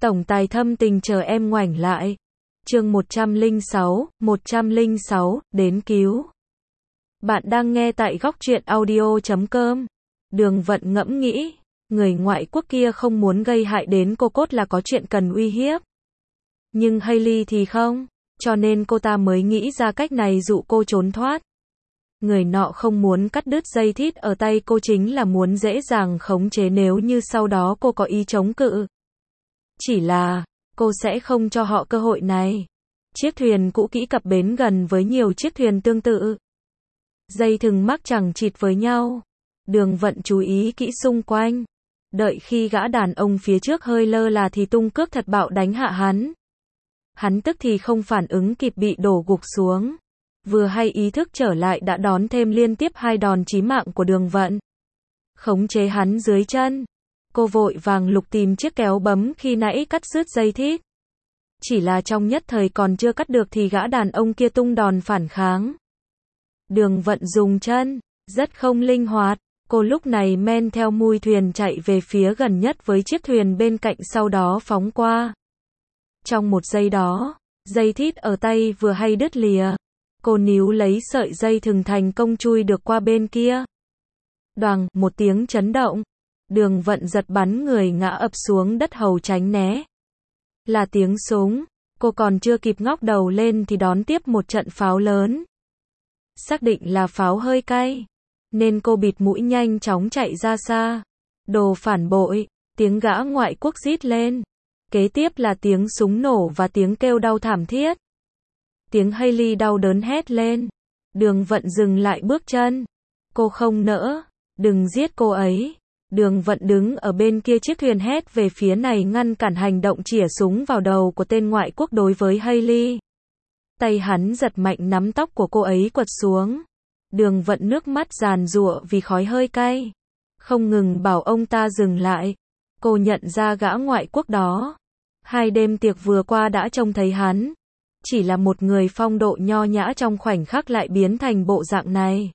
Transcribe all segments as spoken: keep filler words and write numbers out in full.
Tổng tài thâm tình chờ em ngoảnh lại. Chương một trăm lẻ sáu, một trăm lẻ sáu, đến cứu. Bạn đang nghe tại góc truyện audio chấm com. Đường Vận ngẫm nghĩ, người ngoại quốc kia không muốn gây hại đến cô cốt là có chuyện cần uy hiếp. Nhưng Hailey thì không, cho nên cô ta mới nghĩ ra cách này dụ cô trốn thoát. Người nọ không muốn cắt đứt dây thít ở tay cô chính là muốn dễ dàng khống chế nếu như sau đó cô có ý chống cự. Chỉ là, cô sẽ không cho họ cơ hội này. Chiếc thuyền cũ kỹ cập bến gần với nhiều chiếc thuyền tương tự. Dây thừng mắc chằng chịt với nhau. Đường Vận chú ý kỹ xung quanh. Đợi khi gã đàn ông phía trước hơi lơ là thì tung cước thật bạo đánh hạ hắn. Hắn tức thì không phản ứng kịp bị đổ gục xuống. Vừa hay ý thức trở lại đã đón thêm liên tiếp hai đòn chí mạng của Đường Vận. Khống chế hắn dưới chân. Cô vội vàng lục tìm chiếc kéo bấm khi nãy cắt đứt dây thít. Chỉ là trong nhất thời còn chưa cắt được thì gã đàn ông kia tung đòn phản kháng. Đường Vận dùng chân, rất không linh hoạt. Cô lúc này men theo mui thuyền chạy về phía gần nhất với chiếc thuyền bên cạnh sau đó phóng qua. Trong một giây đó, dây thít ở tay vừa hay đứt lìa. Cô níu lấy sợi dây thừng thành công chui được qua bên kia. Đoàng, một tiếng chấn động. Đường Vận giật bắn người ngã ập xuống đất hầu tránh né. Là tiếng súng, cô còn chưa kịp ngóc đầu lên thì đón tiếp một trận pháo lớn. Xác định là pháo hơi cay, nên cô bịt mũi nhanh chóng chạy ra xa. Đồ phản bội, tiếng gã ngoại quốc rít lên. Kế tiếp là tiếng súng nổ và tiếng kêu đau thảm thiết. Tiếng Hailey đau đớn hét lên. Đường Vận dừng lại bước chân. Cô không nỡ, đừng giết cô ấy. Đường Vận đứng ở bên kia chiếc thuyền hét về phía này ngăn cản hành động chĩa súng vào đầu của tên ngoại quốc đối với Hailey. Tay hắn giật mạnh nắm tóc của cô ấy quật xuống. Đường Vận nước mắt giàn giụa vì khói hơi cay. Không ngừng bảo ông ta dừng lại. Cô nhận ra gã ngoại quốc đó. Hai đêm tiệc vừa qua đã trông thấy hắn. Chỉ là một người phong độ nho nhã trong khoảnh khắc lại biến thành bộ dạng này.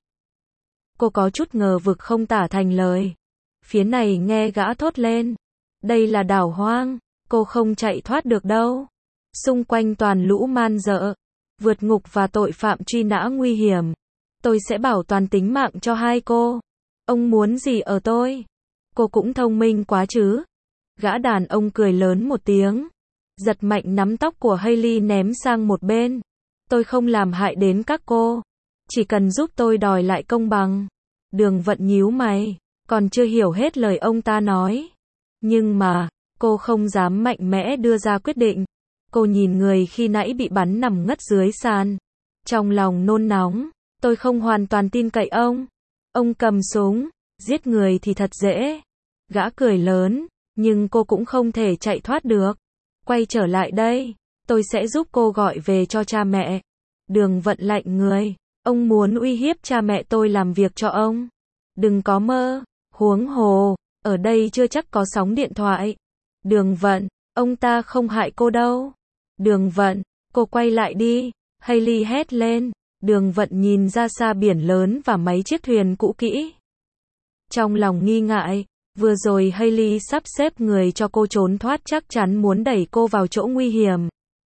Cô có chút ngờ vực không tả thành lời. Phía này nghe gã thốt lên. Đây là đảo hoang, cô không chạy thoát được đâu. Xung quanh toàn lũ man dợ, vượt ngục và tội phạm truy nã nguy hiểm. Tôi sẽ bảo toàn tính mạng cho hai cô. Ông muốn gì ở tôi? Cô cũng thông minh quá chứ. Gã đàn ông cười lớn một tiếng. Giật mạnh nắm tóc của Hailey ném sang một bên. Tôi không làm hại đến các cô. Chỉ cần giúp tôi đòi lại công bằng. Đường Vận nhíu mày. Còn chưa hiểu hết lời ông ta nói. Nhưng mà, cô không dám mạnh mẽ đưa ra quyết định. Cô nhìn người khi nãy bị bắn nằm ngất dưới sàn. Trong lòng nôn nóng, tôi không hoàn toàn tin cậy ông. Ông cầm súng, giết người thì thật dễ. Gã cười lớn, nhưng cô cũng không thể chạy thoát được. Quay trở lại đây, tôi sẽ giúp cô gọi về cho cha mẹ. Đường Vận lạnh người, ông muốn uy hiếp cha mẹ tôi làm việc cho ông. Đừng có mơ. Huống hồ, ở đây chưa chắc có sóng điện thoại. Đường Vận, ông ta không hại cô đâu. Đường Vận, cô quay lại đi. Hailey hét lên. Đường Vận nhìn ra xa biển lớn và mấy chiếc thuyền cũ kỹ. Trong lòng nghi ngại, vừa rồi Hailey sắp xếp người cho cô trốn thoát chắc chắn muốn đẩy cô vào chỗ nguy hiểm.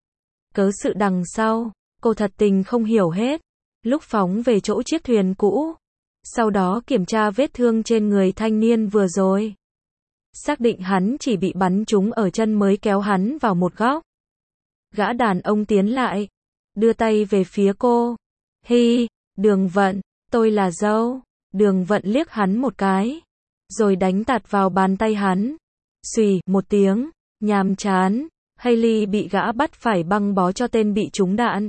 Cớ sự đằng sau, cô thật tình không hiểu hết. Lúc phóng về chỗ chiếc thuyền cũ. Sau đó kiểm tra vết thương trên người thanh niên vừa rồi. Xác định hắn chỉ bị bắn trúng ở chân mới kéo hắn vào một góc. Gã đàn ông tiến lại. Đưa tay về phía cô. Hi, Đường Vận, tôi là dâu. Đường Vận liếc hắn một cái. Rồi đánh tạt vào bàn tay hắn. Xùy, một tiếng, nhàm chán. Hailey bị gã bắt phải băng bó cho tên bị trúng đạn.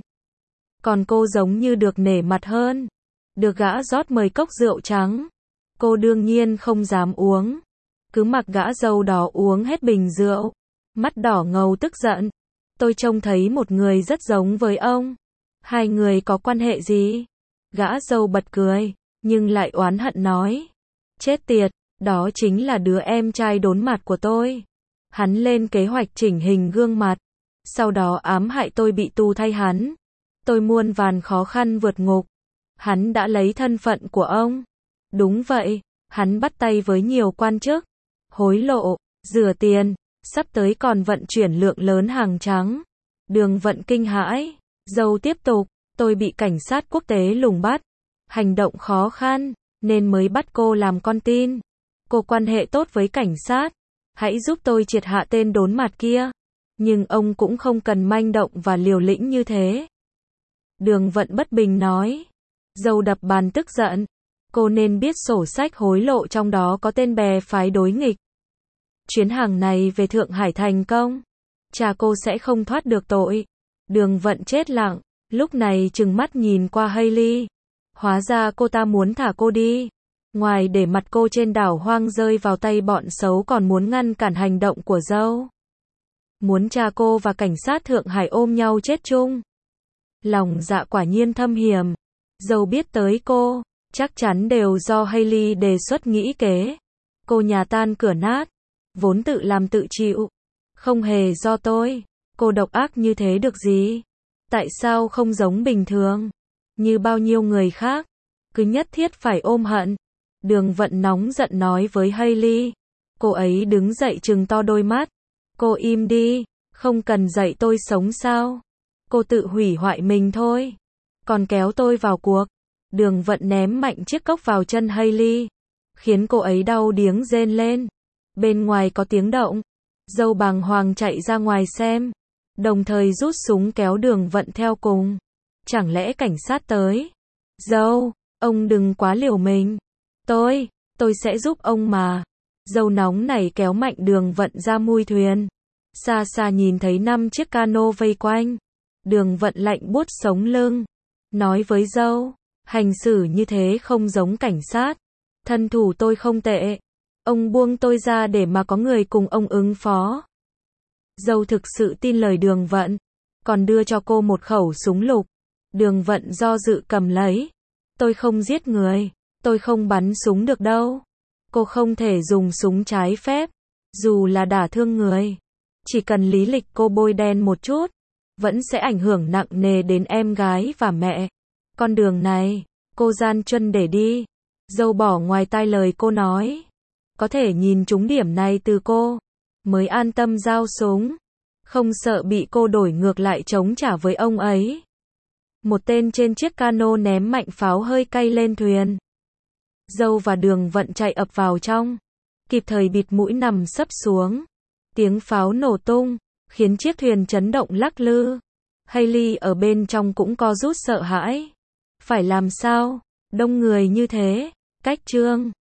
Còn cô giống như được nể mặt hơn. Được gã rót mời cốc rượu trắng. Cô đương nhiên không dám uống. Cứ mặc gã dâu đó uống hết bình rượu. Mắt đỏ ngầu tức giận. Tôi trông thấy một người rất giống với ông. Hai người có quan hệ gì? Gã dâu bật cười, nhưng lại oán hận nói. Chết tiệt, đó chính là đứa em trai đốn mặt của tôi. Hắn lên kế hoạch chỉnh hình gương mặt. Sau đó ám hại tôi bị tù thay hắn. Tôi muôn vàn khó khăn vượt ngục. Hắn đã lấy thân phận của ông. Đúng vậy, hắn bắt tay với nhiều quan chức, hối lộ, rửa tiền, Sắp tới còn vận chuyển lượng lớn hàng trắng. Đường Vận kinh hãi. Dâu tiếp tục, tôi bị cảnh sát quốc tế lùng bắt. Hành động khó khăn, nên mới bắt cô làm con tin. Cô quan hệ tốt với cảnh sát. Hãy giúp tôi triệt hạ tên đốn mặt kia. Nhưng ông cũng không cần manh động và liều lĩnh như thế. Đường Vận bất bình nói. Dâu đập bàn tức giận. Cô nên biết sổ sách hối lộ trong đó có tên bè phái đối nghịch. Chuyến hàng này về Thượng Hải thành công. Cha cô sẽ không thoát được tội. Đường Vận chết lặng. Lúc này trừng mắt nhìn qua Hailey. Hóa ra cô ta muốn thả cô đi. Ngoài để mặt cô trên đảo hoang rơi vào tay bọn xấu còn muốn ngăn cản hành động của dâu. Muốn cha cô và cảnh sát Thượng Hải ôm nhau chết chung. Lòng dạ quả nhiên thâm hiểm. Dâu biết tới cô, chắc chắn đều do Hailey đề xuất nghĩ kế. Cô nhà tan cửa nát, vốn tự làm tự chịu. Không hề do tôi. Cô độc ác như thế được gì? Tại sao không giống bình thường? Như bao nhiêu người khác, cứ nhất thiết phải ôm hận. Đường Vận nóng giận nói với Hailey. Cô ấy đứng dậy trừng to đôi mắt. Cô im đi, không cần dạy tôi sống sao? Cô tự hủy hoại mình thôi. Còn kéo tôi vào cuộc. Đường Vận ném mạnh chiếc cốc vào chân Hailey, khiến cô ấy đau điếng rên lên. Bên ngoài có tiếng động. Dâu bàng hoàng chạy ra ngoài xem, đồng thời rút súng kéo Đường Vận theo cùng. Chẳng lẽ cảnh sát tới? Dâu, ông đừng quá liều mình. Tôi, tôi sẽ giúp ông mà. Dâu nóng này kéo mạnh Đường Vận ra mui thuyền. Xa xa nhìn thấy năm chiếc cano vây quanh. Đường Vận lạnh buốt sống lưng. Nói với dâu, hành xử như thế không giống cảnh sát. Thân thủ tôi không tệ. Ông buông tôi ra để mà có người cùng ông ứng phó. Dâu thực sự tin lời Đường Vận, còn đưa cho cô một khẩu súng lục. Đường Vận do dự cầm lấy. Tôi không giết người, tôi không bắn súng được đâu. Cô không thể dùng súng trái phép, dù là đả thương người. Chỉ cần lý lịch cô bôi đen một chút, vẫn sẽ ảnh hưởng nặng nề đến em gái và mẹ. Con đường này, cô gian chân để đi. Dâu bỏ ngoài tai lời cô nói. Có thể nhìn trúng điểm này từ cô, mới an tâm giao súng. Không sợ bị cô đổi ngược lại chống trả với ông ấy. Một tên trên chiếc cano ném mạnh pháo hơi cay lên thuyền. Dâu và Đường Vận chạy ập vào trong, kịp thời bịt mũi nằm sấp xuống. Tiếng pháo nổ tung, khiến chiếc thuyền chấn động lắc lư. Hailey ở bên trong cũng co rút sợ hãi. Phải làm sao? Đông người như thế, cách trương.